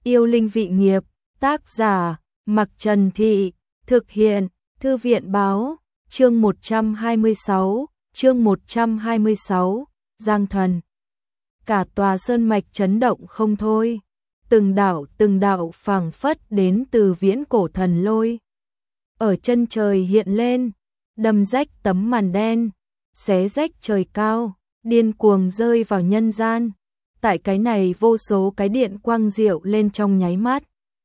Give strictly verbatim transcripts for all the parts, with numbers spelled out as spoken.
Yêu linh vị nghiệp, tác giả, Mặc Trần Thị, thực hiện, Thư viện báo, chương một trăm hai mươi sáu, chương một trăm hai mươi sáu, Giang Thần. Cả tòa sơn mạch chấn động không thôi, từng đạo từng đạo phảng phất đến từ viễn cổ thần lôi. Ở chân trời hiện lên, đâm rách tấm màn đen, xé rách trời cao, điên cuồng rơi vào nhân gian. Tại cái này vô số cái điện quang diệu lên trong nháy mắt.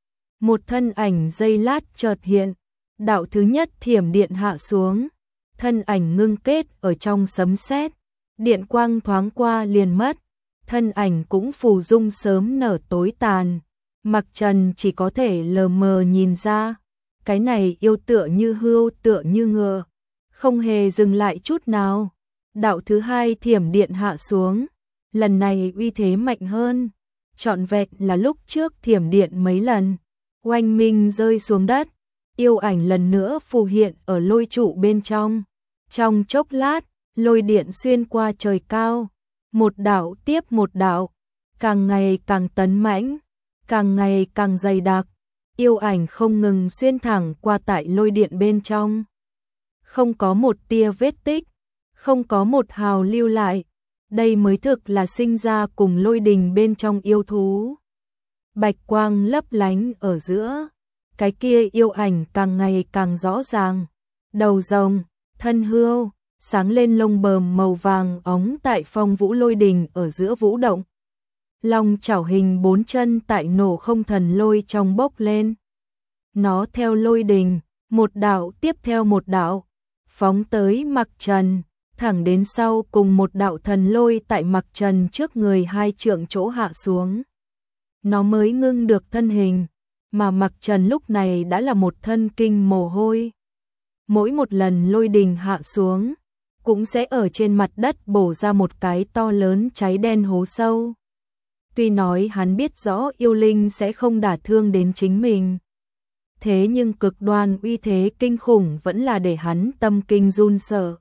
Một thân ảnh giây lát chợt hiện, đạo thứ nhất thiểm điện hạ xuống, thân ảnh ngưng kết ở trong sấm sét, điện quang thoáng qua liền mất, thân ảnh cũng phù dung sớm nở tối tàn. Mặc Trần chỉ có thể lờ mờ nhìn ra, cái này yêu tựa như hươu tựa như ngựa, không hề dừng lại chút nào. Đạo thứ hai thiểm điện hạ xuống, lần này uy thế mạnh hơn, trọn vẹn là lúc trước thiểm điện mấy lần. Oanh minh rơi xuống đất, yêu ảnh lần nữa phù hiện ở lôi trụ bên trong. Trong chốc lát, lôi điện xuyên qua trời cao, một đạo tiếp một đạo, càng ngày càng tấn mãnh, càng ngày càng dày đặc. Yêu ảnh không ngừng xuyên thẳng qua tại lôi điện bên trong. Không có một tia vết tích, không có một hào lưu lại. Đây mới thực là sinh ra cùng lôi đình bên trong yêu thú. Bạch quang lấp lánh ở giữa, cái kia yêu ảnh càng ngày càng rõ ràng. Đầu rồng, thân hươu, sáng lên lông bờm màu vàng óng tại phong vũ lôi đình ở giữa vũ động. Long chảo hình bốn chân tại nổ không thần lôi trong bốc lên. Nó theo lôi đình, một đạo tiếp theo một đạo, phóng tới Mặc Trần, thẳng đến sau cùng một đạo thần lôi tại Mặc Trần trước người hai trượng chỗ hạ xuống. Nó mới ngưng được thân hình, mà Mặc Trần lúc này đã là một thân kinh mồ hôi. Mỗi một lần lôi đình hạ xuống, cũng sẽ ở trên mặt đất bổ ra một cái to lớn cháy đen hố sâu. Tuy nói hắn biết rõ yêu linh sẽ không đả thương đến chính mình, thế nhưng cực đoan uy thế kinh khủng vẫn là để hắn tâm kinh run sợ.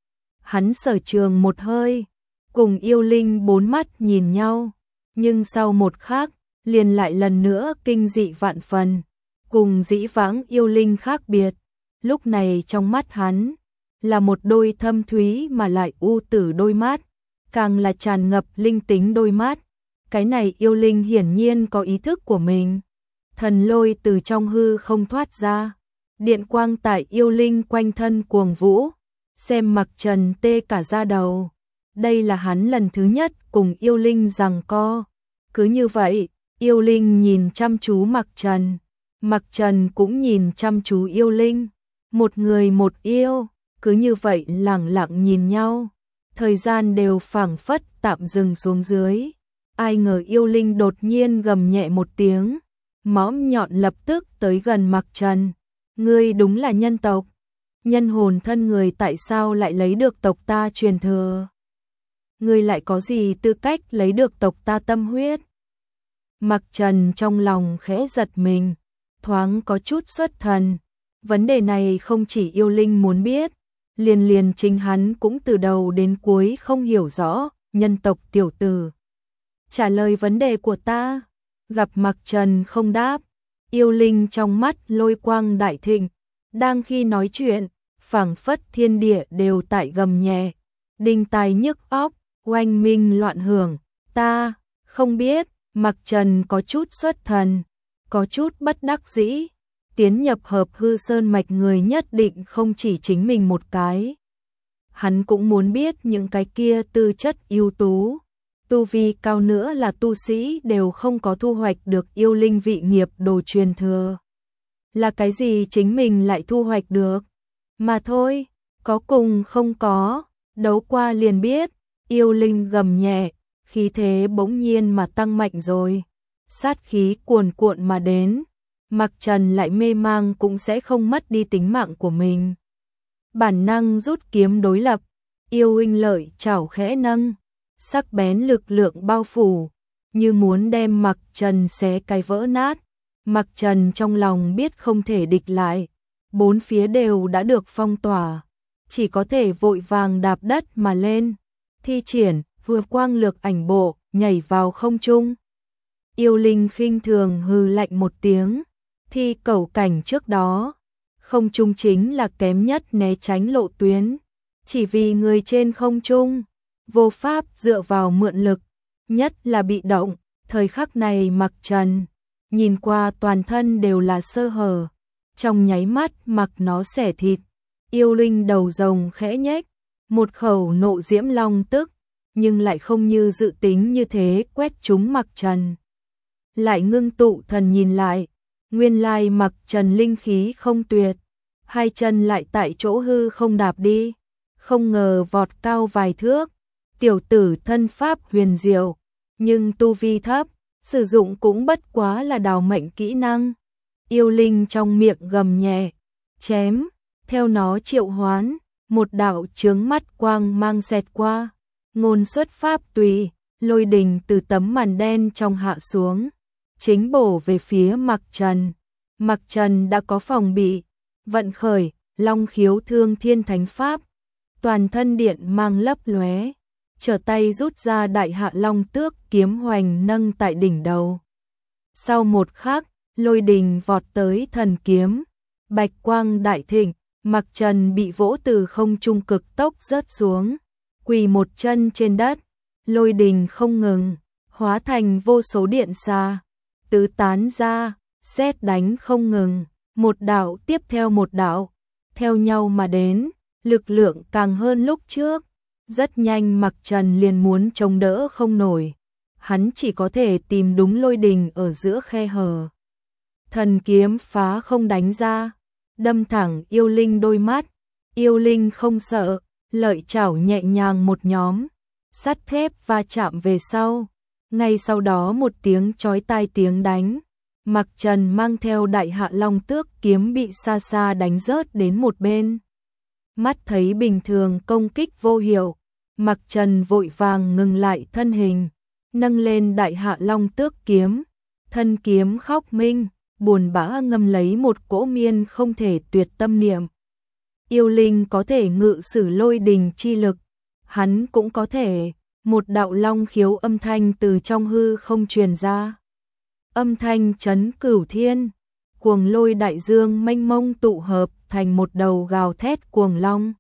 Hắn sở trường một hơi, cùng yêu linh bốn mắt nhìn nhau, nhưng sau một khắc, liền lại lần nữa kinh dị vạn phần. Cùng dĩ vãng yêu linh khác biệt, lúc này trong mắt hắn, là một đôi thâm thúy mà lại u tử đôi mắt, càng là tràn ngập linh tính đôi mắt. Cái này yêu linh hiển nhiên có ý thức của mình. Thần lôi từ trong hư không thoát ra, điện quang tại yêu linh quanh thân cuồng vũ, xem Mặc Trần tê cả da đầu. Đây là hắn lần thứ nhất cùng yêu linh giằng co. Cứ như vậy, yêu linh nhìn chăm chú Mặc Trần, Mặc Trần cũng nhìn chăm chú yêu linh. Một người một yêu, cứ như vậy lẳng lặng nhìn nhau. Thời gian đều phảng phất tạm dừng xuống dưới. Ai ngờ yêu linh đột nhiên gầm nhẹ một tiếng, mõm nhọn lập tức tới gần Mặc Trần. Ngươi đúng là nhân tộc. Nhân hồn thân người tại sao lại lấy được tộc ta truyền thừa? Ngươi lại có gì tư cách lấy được tộc ta tâm huyết? Mặc Trần trong lòng khẽ giật mình, thoáng có chút xuất thần. Vấn đề này không chỉ yêu linh muốn biết, liền liền chính hắn cũng từ đầu đến cuối không hiểu rõ. Nhân tộc tiểu tử, trả lời vấn đề của ta. Gặp Mặc Trần không đáp, yêu linh trong mắt lôi quang đại thịnh. Đang khi nói chuyện, phảng phất thiên địa đều tại gầm nhẹ, đinh tai nhức óc, oanh minh loạn hưởng. Ta không biết. Mặc Trần có chút xuất thần, có chút bất đắc dĩ. Tiến nhập hợp hư sơn mạch người nhất định không chỉ chính mình một cái. Hắn cũng muốn biết những cái kia tư chất ưu tú, tu vi cao nữa là tu sĩ đều không có thu hoạch được yêu linh vị nghiệp đồ truyền thừa. Là cái gì chính mình lại thu hoạch được? Mà thôi, có cùng không có, đấu qua liền biết. Yêu linh gầm nhẹ, khí thế bỗng nhiên mà tăng mạnh rồi. Sát khí cuồn cuộn mà đến. Mặc Trần lại mê mang cũng sẽ không mất đi tính mạng của mình. Bản năng rút kiếm đối lập, yêu linh lợi chảo khẽ nâng, sắc bén lực lượng bao phủ, như muốn đem Mặc Trần xé cái vỡ nát. Mặc Trần trong lòng biết không thể địch lại, bốn phía đều đã được phong tỏa, chỉ có thể vội vàng đạp đất mà lên, thi triển vừa quang lược ảnh bộ, nhảy vào không trung. Yêu Linh khinh thường hừ lạnh một tiếng, thi cẩu cảnh trước đó, không trung chính là kém nhất né tránh lộ tuyến, chỉ vì người trên không trung, vô pháp dựa vào mượn lực, nhất là bị động, thời khắc này Mặc Trần, nhìn qua toàn thân đều là sơ hở, trong nháy mắt mặc nó xẻ thịt, Yêu Linh đầu rồng khẽ nhếch, một khẩu nộ diễm long tức, nhưng lại không như dự tính như thế quét trúng Mặc Trần. Lại ngưng tụ thần nhìn lại, nguyên lai Mặc Trần linh khí không tuyệt, hai chân lại tại chỗ hư không đạp đi, không ngờ vọt cao vài thước, tiểu tử thân pháp huyền diệu, nhưng tu vi thấp, sử dụng cũng bất quá là đào mệnh kỹ năng. Yêu Linh trong miệng gầm nhẹ, chém, theo nó triệu hoán, một đạo chướng mắt quang mang xẹt qua, ngôn xuất pháp tùy, lôi đình từ tấm màn đen trong hạ xuống, chính bổ về phía Mặc Trần. Mặc Trần đã có phòng bị, vận khởi, long khiếu thương thiên thánh pháp, toàn thân điện mang lấp lóe, trở tay rút ra đại hạ long tước kiếm hoành nâng tại đỉnh đầu. Sau một khắc, lôi đình vọt tới thần kiếm, bạch quang đại thịnh, Mặc Trần bị vỗ từ không trung cực tốc rớt xuống, quỳ một chân trên đất, lôi đình không ngừng, hóa thành vô số điện xa, tứ tán ra, sét đánh không ngừng, một đạo tiếp theo một đạo, theo nhau mà đến, lực lượng càng hơn lúc trước. Rất nhanh Mặc Trần liền muốn chống đỡ không nổi, hắn chỉ có thể tìm đúng lôi đình ở giữa khe hở. Thần kiếm phá không đánh ra, đâm thẳng Yêu Linh đôi mắt, Yêu Linh không sợ, lợi chảo nhẹ nhàng một nhóm, sắt thép va chạm về sau, ngay sau đó một tiếng chói tai tiếng đánh, Mặc Trần mang theo đại hạ long tước kiếm bị xa xa đánh rớt đến một bên. Mắt thấy bình thường công kích vô hiệu, Mặc Trần vội vàng ngừng lại thân hình, nâng lên đại hạ long tước kiếm, thân kiếm khóc minh, buồn bã ngâm lấy một cỗ miên không thể tuyệt tâm niệm. Yêu Linh có thể ngự sử lôi đình chi lực, hắn cũng có thể, một đạo long khiếu âm thanh từ trong hư không truyền ra. Âm thanh chấn cửu thiên, cuồng lôi đại dương mênh mông tụ hợp thành một đầu gào thét cuồng long.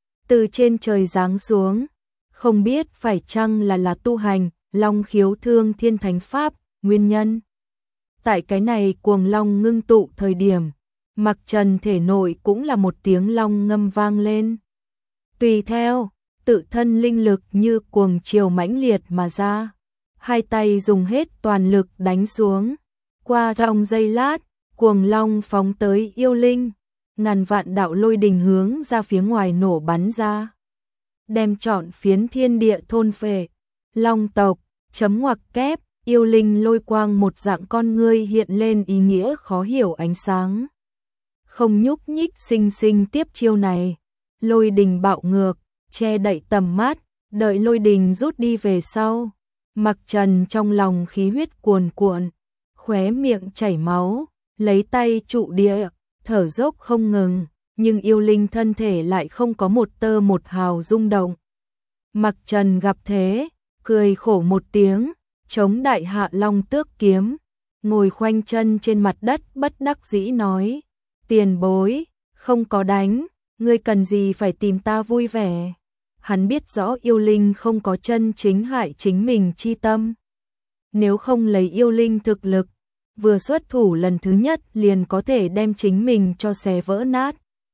Từ trên trời giáng xuống, không biết phải chăng là là tu hành, long khiếu thương thiên thánh pháp, nguyên nhân. Tại cái này cuồng long ngưng tụ thời điểm, Mặc Trần thể nội cũng là một tiếng long ngâm vang lên. Tùy theo, tự thân linh lực như cuồng triều mãnh liệt mà ra, hai tay dùng hết toàn lực đánh xuống. Qua trong giây lát, cuồng long phóng tới Yêu Linh, ngàn vạn đạo lôi đình hướng ra phía ngoài nổ bắn ra, đem trọn phiến thiên địa thôn phệ. Long tộc, chấm ngoặc kép, Yêu Linh lôi quang một dạng con ngươi hiện lên ý nghĩa khó hiểu ánh sáng. Không nhúc nhích sinh sinh tiếp chiêu này, lôi đình bạo ngược, che đậy tầm mắt, đợi lôi đình rút đi về sau. Mặc Trần trong lòng khí huyết cuồn cuộn, khóe miệng chảy máu, lấy tay trụ địa, thở dốc không ngừng, nhưng Yêu Linh thân thể lại không có một tơ một hào rung động. Mặc Trần gặp thế, cười khổ một tiếng, chống đại hạ long tước kiếm, ngồi khoanh chân trên mặt đất bất đắc dĩ nói, tiền bối, không có đánh, ngươi cần gì phải tìm ta vui vẻ. Hắn biết rõ Yêu Linh không có chân chính hại chính mình chi tâm. Nếu không lấy Yêu Linh thực lực, vừa xuất thủ lần thứ nhất liền có thể đem chính mình cho xé vỡ nát.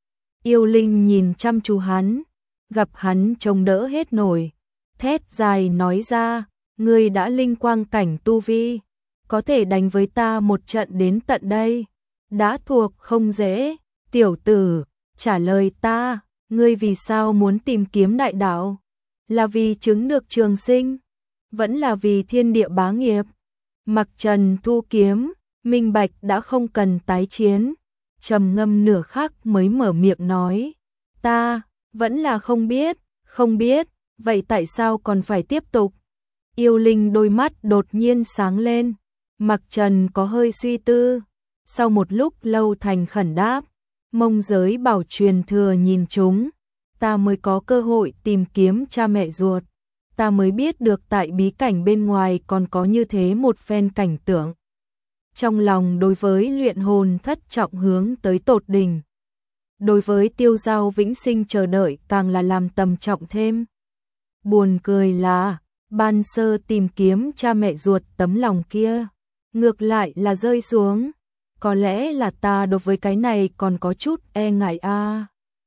Yêu Linh nhìn chăm chú hắn, gặp hắn chống đỡ hết nổi, thét dài nói ra, ngươi đã linh quang cảnh tu vi, có thể đánh với ta một trận đến tận đây, đã thuộc không dễ. Tiểu tử, trả lời ta, ngươi vì sao muốn tìm kiếm đại đạo? Là vì chứng được trường sinh, vẫn là vì thiên địa bá nghiệp? Mặc Trần thu kiếm, minh bạch đã không cần tái chiến, trầm ngâm nửa khắc mới mở miệng nói, ta vẫn là không biết, không biết, vậy tại sao còn phải tiếp tục? Yêu Linh đôi mắt đột nhiên sáng lên, Mặc Trần có hơi suy tư, sau một lúc lâu thành khẩn đáp, mông giới bảo truyền thừa nhìn chúng, ta mới có cơ hội tìm kiếm cha mẹ ruột, ta mới biết được tại bí cảnh bên ngoài còn có như thế một phen cảnh tượng. Trong lòng đối với luyện hồn thất trọng hướng tới tột đỉnh. Đối với tiêu giao vĩnh sinh chờ đợi càng là làm tầm trọng thêm. Buồn cười là, ban sơ tìm kiếm cha mẹ ruột tấm lòng kia, ngược lại là rơi xuống. Có lẽ là ta đối với cái này còn có chút e ngại a. À.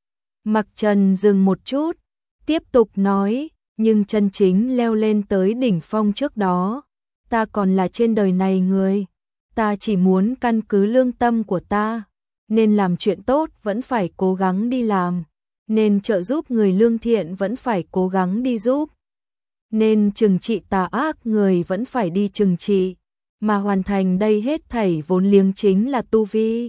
Mặc Trần dừng một chút, tiếp tục nói, nhưng chân chính leo lên tới đỉnh phong trước đó, ta còn là trên đời này người, ta chỉ muốn căn cứ lương tâm của ta, nên làm chuyện tốt vẫn phải cố gắng đi làm, nên trợ giúp người lương thiện vẫn phải cố gắng đi giúp, nên trừng trị tà ác người vẫn phải đi trừng trị, mà hoàn thành đây hết thảy vốn liếng chính là tu vi.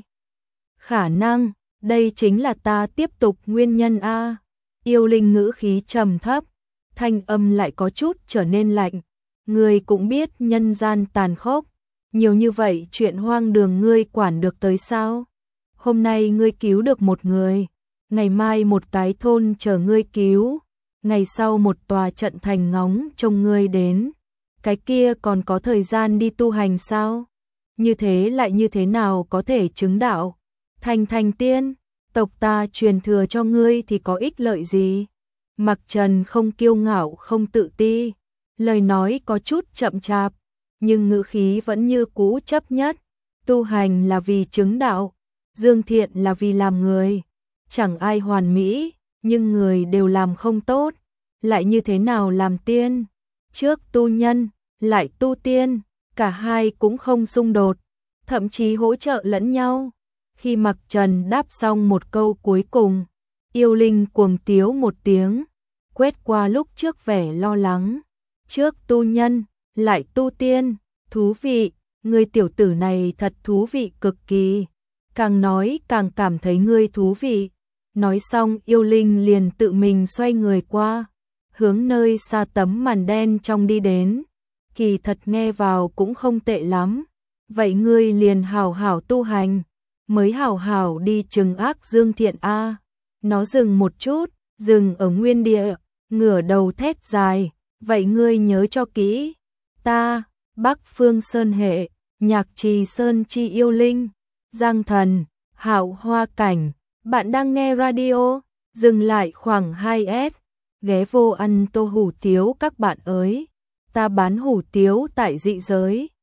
Khả năng, đây chính là ta tiếp tục nguyên nhân a. Yêu Linh ngữ khí trầm thấp, thanh âm lại có chút trở nên lạnh. Ngươi cũng biết nhân gian tàn khốc, nhiều như vậy chuyện hoang đường ngươi quản được tới sao? Hôm nay ngươi cứu được một người, ngày mai một cái thôn chờ ngươi cứu, ngày sau một tòa trận thành ngóng trông ngươi đến. Cái kia còn có thời gian đi tu hành sao? Như thế lại như thế nào có thể chứng đạo? Thành thành tiên, tộc ta truyền thừa cho ngươi thì có ích lợi gì? Mặc Trần không kiêu ngạo không tự ti, lời nói có chút chậm chạp, nhưng ngữ khí vẫn như cũ chấp nhất. Tu hành là vì chứng đạo, dương thiện là vì làm người. Chẳng ai hoàn mỹ, nhưng người đều làm không tốt, lại như thế nào làm tiên? Trước tu nhân, lại tu tiên, cả hai cũng không xung đột, thậm chí hỗ trợ lẫn nhau. Khi Mặc Trần đáp xong một câu cuối cùng, Yêu Linh cuồng tiếu một tiếng, quét qua lúc trước vẻ lo lắng. Trước tu nhân, lại tu tiên, thú vị, người tiểu tử này thật thú vị cực kỳ. Càng nói càng cảm thấy ngươi thú vị. Nói xong Yêu Linh liền tự mình xoay người qua, hướng nơi xa tấm màn đen trong đi đến. Kỳ thật nghe vào cũng không tệ lắm. Vậy ngươi liền hảo hảo tu hành, mới hảo hảo đi trừng ác dương thiện a. Nó dừng một chút, dừng ở nguyên địa, ngửa đầu thét dài, vậy ngươi nhớ cho kỹ, ta, Bắc Phương Sơn hệ, Nhạc Trì Sơn chi Yêu Linh, Giang Thần, Hạo Hoa Cảnh, bạn đang nghe radio, dừng lại khoảng hai S, ghé vô ăn tô hủ tiếu các bạn ơi, ta bán hủ tiếu tại dị giới.